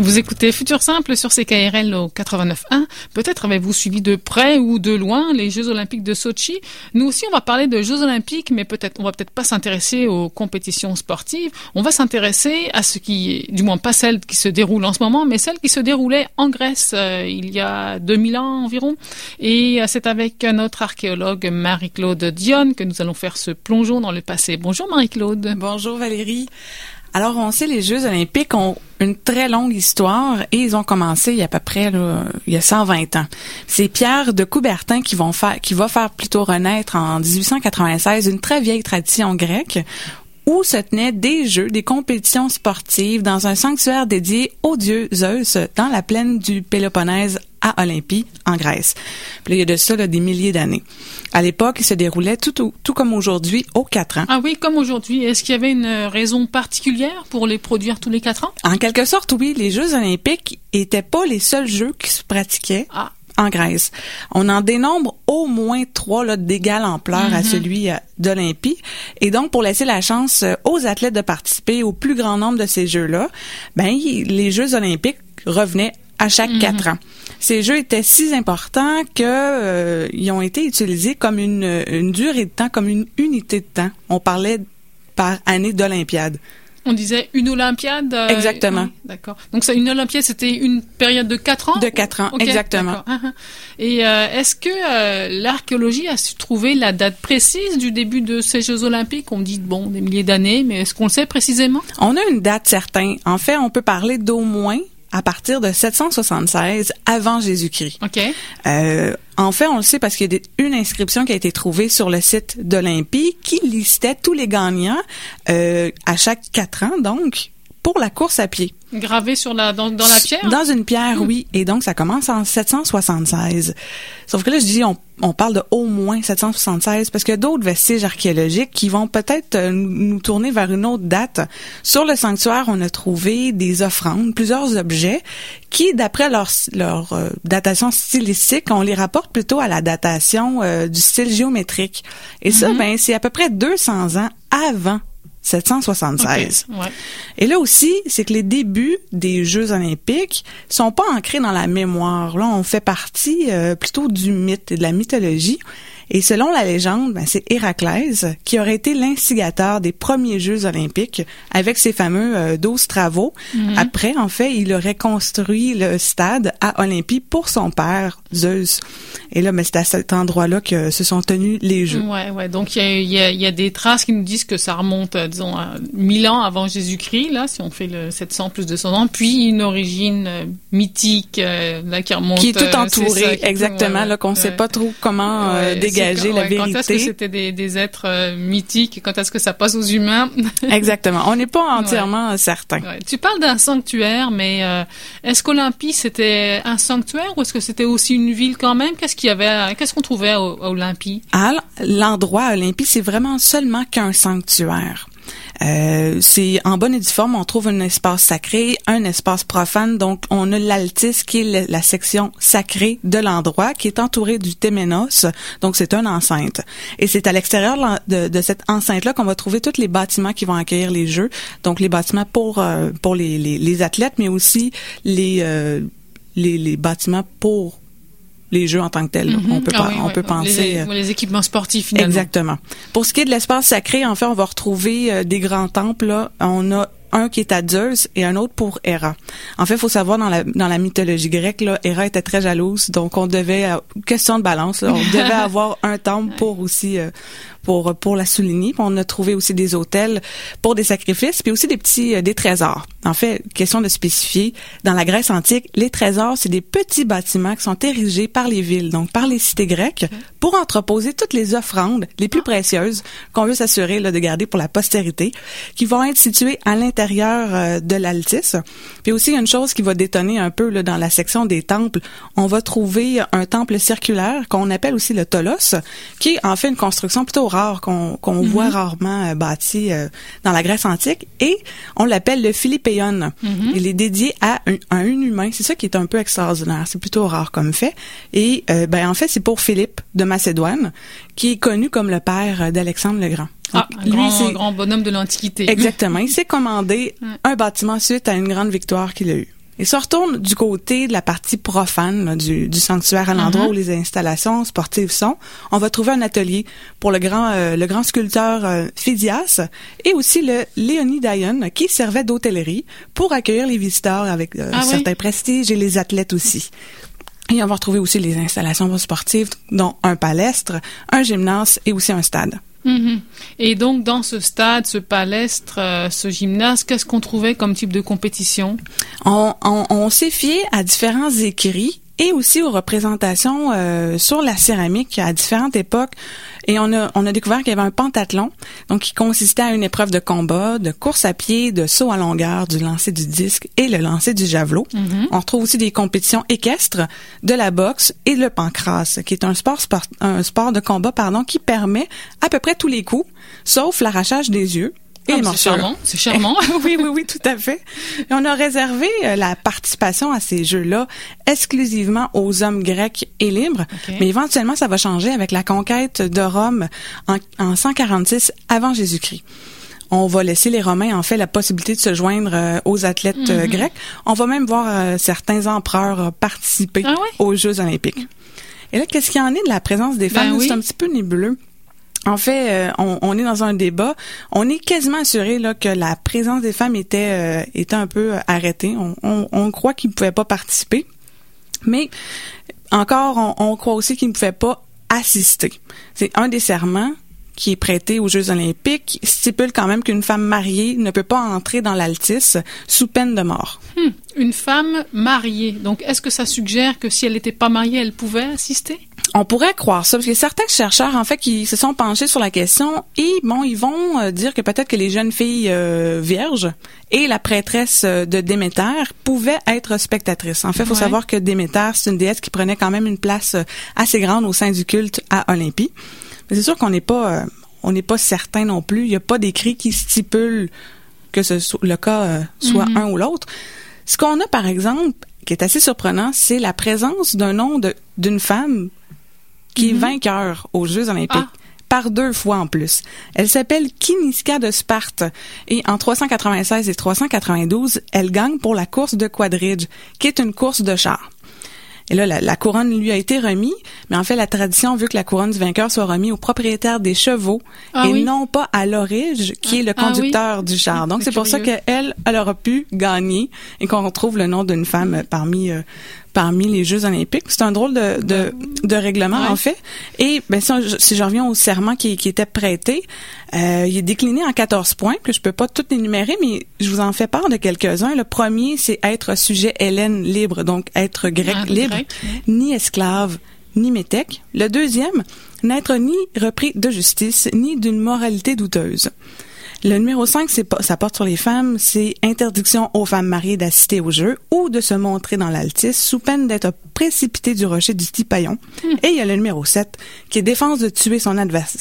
Vous écoutez Futur Simple sur CKRL au 89.1. Peut-être avez-vous suivi de près ou de loin les Jeux Olympiques de Sotchi. Nous aussi, on va parler de Jeux Olympiques, mais on va peut-être pas s'intéresser aux compétitions sportives. On va s'intéresser à ce qui, du moins pas celles qui se déroulent en ce moment, mais celles qui se déroulaient en Grèce il y a 2000 ans environ. Et c'est avec notre archéologue Marie-Claude Dionne que nous allons faire ce plongeon dans le passé. Bonjour Marie-Claude. Bonjour Valérie. Alors, on sait les Jeux olympiques ont une très longue histoire et ils ont commencé il y a à peu près il y a 120 ans. C'est Pierre de Coubertin qui va faire plutôt renaître en 1896 une très vieille tradition grecque où se tenaient des jeux, des compétitions sportives dans un sanctuaire dédié au dieu Zeus dans la plaine du Péloponnèse à Olympie, en Grèce. Puis là, il y a de ça des milliers d'années. À l'époque, il se déroulait tout comme aujourd'hui, aux 4 ans. Ah oui, comme aujourd'hui. Est-ce qu'il y avait une raison particulière pour les produire tous les 4 ans? En quelque sorte, oui. Les Jeux olympiques étaient pas les seuls jeux qui se pratiquaient en Grèce. On en dénombre au moins 3 d'égale ampleur à celui d'Olympie. Et donc, pour laisser la chance aux athlètes de participer au plus grand nombre de ces jeux-là, les Jeux olympiques revenaient à chaque 4 ans. Ces jeux étaient si importants que ils ont été utilisés comme une durée de temps, comme une unité de temps. On parlait par année d'Olympiade. On disait une Olympiade? Exactement. Oui, d'accord. Donc ça, une Olympiade, c'était une période de 4 ans? De 4 ans, okay, exactement. Et est-ce que l'archéologie a su trouver la date précise du début de ces Jeux olympiques? On dit, des milliers d'années, mais est-ce qu'on le sait précisément? On a une date certaine. En fait, on peut parler d'au moins à partir de 776 avant Jésus-Christ. OK. En fait, on le sait parce qu'il y a une inscription qui a été trouvée sur le site d'Olympie qui listait tous les gagnants à chaque 4 ans, donc, pour la course à pied. Gravé dans la pierre? Dans une pierre, oui. Et donc, ça commence en 776. Sauf que là, je dis, on parle de au moins 776 parce qu'il y a d'autres vestiges archéologiques qui vont peut-être nous tourner vers une autre date. Sur le sanctuaire, on a trouvé des offrandes, plusieurs objets qui, d'après leur datation stylistique, on les rapporte plutôt à la datation du style géométrique. Et ça, c'est à peu près 200 ans avant 776. Okay, ouais. Et là aussi, c'est que les débuts des Jeux olympiques sont pas ancrés dans la mémoire. Là, on fait partie plutôt du mythe et de la mythologie. Et selon la légende, c'est Héraclès qui aurait été l'instigateur des premiers Jeux olympiques avec ses fameux 12 travaux. Après, en fait, il aurait construit le stade à Olympie pour son père, Zeus. Et là, c'est à cet endroit-là que se sont tenus les Jeux. Ouais. Donc, il y a des traces qui nous disent que ça remonte, disons, à 1000 ans avant Jésus-Christ, là, si on fait le 700 plus 200 ans, puis une origine mythique, là, qui remonte. Qui est tout entourée, exactement, là, qu'on sait pas trop comment dégager la vérité. Quand est-ce que c'était des êtres mythiques et quand est-ce que ça passe aux humains? Exactement. On n'est pas entièrement certain. Ouais. Tu parles d'un sanctuaire, mais est-ce qu'Olympie, c'était un sanctuaire ou est-ce que c'était aussi une ville quand même? Qu'est-ce qu'on trouvait à Olympie? À l'endroit Olympie, c'est vraiment seulement qu'un sanctuaire. C'est en bonne et due forme, on trouve un espace sacré, un espace profane. Donc, on a l'altis qui est la section sacrée de l'endroit, qui est entourée du téménos. Donc, c'est une enceinte. Et c'est à l'extérieur de cette enceinte-là qu'on va trouver tous les bâtiments qui vont accueillir les Jeux. Donc, les bâtiments pour les athlètes, mais aussi les bâtiments pour les Jeux en tant que tels. On peut penser les équipements sportifs finalement. Exactement. Pour ce qui est de l'espace sacré, en fait, on va retrouver des grands temples. Là. On a un qui est à Zeus et un autre pour Héra. En fait, il faut savoir dans la mythologie grecque, là, Héra était très jalouse, donc on devait question de balance, là, on devait avoir un temple pour aussi pour la souligner. Puis on a trouvé aussi des autels pour des sacrifices, puis aussi des trésors. En fait, question de spécifier, dans la Grèce antique, les trésors, c'est des petits bâtiments qui sont érigés par les villes, donc par les cités grecques, pour entreposer toutes les offrandes les plus précieuses qu'on veut s'assurer de garder pour la postérité, qui vont être situées à l'intérieur de l'altis. Puis aussi, il y a une chose qui va détonner un peu là, dans la section des temples. On va trouver un temple circulaire qu'on appelle aussi le tholos, qui est en fait une construction plutôt rare qu'on voit rarement bâti dans la Grèce antique, et on l'appelle le Philippéon. Il est dédié à un humain. C'est ça qui est un peu extraordinaire. C'est plutôt rare comme fait. Et en fait, c'est pour Philippe de Macédoine, qui est connu comme le père d'Alexandre le Grand. Un grand bonhomme de l'Antiquité. Exactement. Il s'est commandé un bâtiment suite à une grande victoire qu'il a eue. Et si on retourne du côté de la partie profane là, du sanctuaire, à l'endroit où les installations sportives sont, on va trouver un atelier pour le grand sculpteur Phidias et aussi le Léonidaïon qui servait d'hôtellerie pour accueillir les visiteurs avec certains prestiges et les athlètes aussi. Et on va retrouver aussi les installations sportives, dont un palestre, un gymnase et aussi un stade. Mm-hmm. Et donc, dans ce stade, ce palestre, ce gymnase, qu'est-ce qu'on trouvait comme type de compétition? On s'est fié à différents écrits et aussi aux représentations sur la céramique à différentes époques. Et on a découvert qu'il y avait un pentathlon, donc qui consistait à une épreuve de combat, de course à pied, de saut à longueur, du lancer du disque et le lancer du javelot. Mm-hmm. On retrouve aussi des compétitions équestres, de la boxe et le pancrace, qui est un sport de combat, qui permet à peu près tous les coups, sauf l'arrachage des yeux. C'est charmant. Oui, tout à fait. Et on a réservé la participation à ces jeux-là exclusivement aux hommes grecs et libres, mais éventuellement, ça va changer avec la conquête de Rome en 146 avant Jésus-Christ. On va laisser les Romains, en fait, la possibilité de se joindre aux athlètes grecs. On va même voir certains empereurs participer aux Jeux olympiques. Et là, qu'est-ce qu'il y en est de la présence des femmes? C'est un petit peu nébuleux. En fait, on est dans un débat. On est quasiment assuré là que la présence des femmes était un peu arrêtée. On croit qu'ils ne pouvaient pas participer, mais encore, on croit aussi qu'ils ne pouvaient pas assister. C'est un des serments qui est prêté aux Jeux olympiques stipule quand même qu'une femme mariée ne peut pas entrer dans l'altis sous peine de mort. Une femme mariée. Donc, est-ce que ça suggère que si elle n'était pas mariée, elle pouvait assister? On pourrait croire ça, parce que certains chercheurs, en fait, qui se sont penchés sur la question et, ils vont dire que peut-être que les jeunes filles vierges et la prêtresse de Déméter pouvaient être spectatrices. En fait, il faut savoir que Déméter, c'est une déesse qui prenait quand même une place assez grande au sein du culte à Olympie. Mais c'est sûr qu'on n'est pas certain non plus. Il n'y a pas d'écrit qui stipule que le cas soit un ou l'autre. Ce qu'on a, par exemple, qui est assez surprenant, c'est la présence d'un nom d'une femme qui est vainqueur aux Jeux olympiques. Par 2 fois en plus. Elle s'appelle Kiniska de Sparte et en 396 et 392, elle gagne pour la course de quadrige, qui est une course de chars. Et là, la couronne lui a été remise, mais en fait, la tradition veut que la couronne du vainqueur soit remise au propriétaire des chevaux non pas à l'orige, qui est le conducteur du char. Donc, c'est pour ça qu'elle aura pu gagner et qu'on retrouve le nom d'une femme parmi les Jeux olympiques. C'est un drôle de règlement, en fait. Et si je reviens au serment qui était prêté, il est décliné en 14 points, que je peux pas tout énumérer, mais je vous en fais part de quelques-uns. Le premier, c'est être sujet hellène libre, donc être grec libre, ni esclave, ni métèque. Le deuxième, n'être ni repris de justice, ni d'une moralité douteuse. Le numéro 5, ça porte sur les femmes, c'est interdiction aux femmes mariées d'assister aux jeux ou de se montrer dans l'altis sous peine d'être précipitées du rocher du Tipaillon. Et il y a le numéro 7, qui est défense de tuer son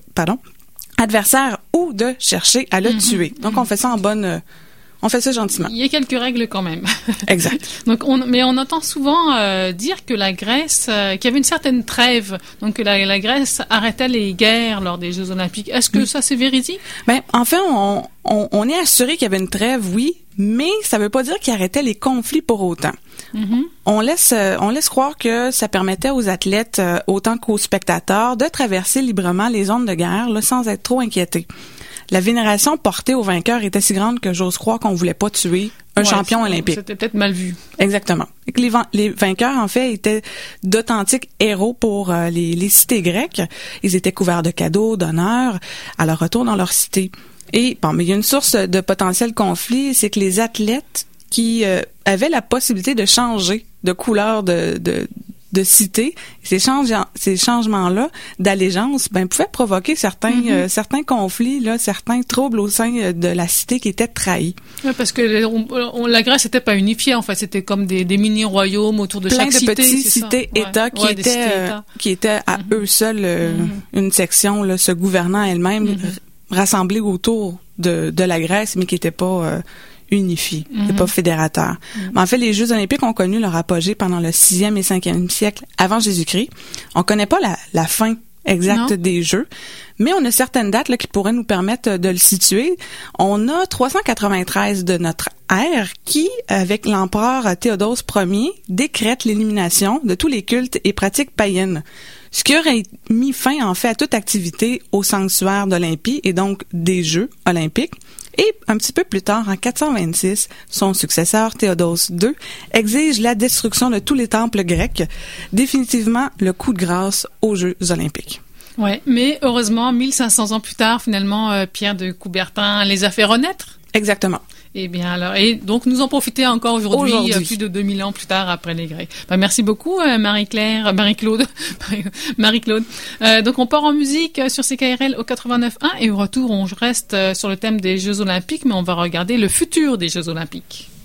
adversaire ou de chercher à le tuer. Donc, on fait ça on fait ça gentiment. Il y a quelques règles quand même. Exact. Donc, mais on entend souvent dire que la Grèce, qu'il y avait une certaine trêve, donc que la Grèce arrêtait les guerres lors des Jeux olympiques. Est-ce que ça c'est véridique? En fait, on est assuré qu'il y avait une trêve, oui, mais ça veut pas dire qu'il arrêtait les conflits pour autant. On laisse croire que ça permettait aux athlètes autant qu'aux spectateurs de traverser librement les zones de guerre là, sans être trop inquiétés. La vénération portée aux vainqueurs était si grande que j'ose croire qu'on voulait pas tuer un champion olympique. C'était peut-être mal vu. Exactement. Et que les vainqueurs, en fait, étaient d'authentiques héros pour les cités grecques. Ils étaient couverts de cadeaux, d'honneurs à leur retour dans leur cité. Et mais il y a une source de potentiel conflit, c'est que les athlètes qui avaient la possibilité de changer de couleur de cité, ces changements-là d'allégeance, pouvaient provoquer certains conflits, là, certains troubles au sein de la cité qui était trahie. Oui, parce que la Grèce n'était pas unifiée, en fait, c'était comme des mini-royaumes autour de chaque cité. Plein de petits cités-États qui étaient à eux seuls une section, là, se gouvernant elle-même, rassemblée autour de la Grèce, mais qui n'était pas unifié, c'est pas fédérateur. Mais en fait, les Jeux olympiques ont connu leur apogée pendant le 6e et 5e siècle avant Jésus-Christ. On connaît pas la fin exacte Non. des Jeux, mais on a certaines dates là, qui pourraient nous permettre de le situer. On a 393 de notre ère qui, avec l'empereur Théodose Ier, décrète l'élimination de tous les cultes et pratiques païennes, ce qui aurait mis fin en fait à toute activité au sanctuaire d'Olympie et donc des Jeux olympiques. Et un petit peu plus tard, en 426, son successeur Théodose II exige la destruction de tous les temples grecs, définitivement le coup de grâce aux Jeux olympiques. Ouais, mais heureusement, 1500 ans plus tard, finalement, Pierre de Coubertin les a fait renaître. Exactement. Eh bien alors, et donc nous en profiter encore aujourd'hui, plus de 2000 ans plus tard après les Grecs. Merci beaucoup Marie-Claude. Donc on part en musique sur CKRL au 89.1 et au retour on reste sur le thème des Jeux Olympiques, mais on va regarder le futur des Jeux Olympiques.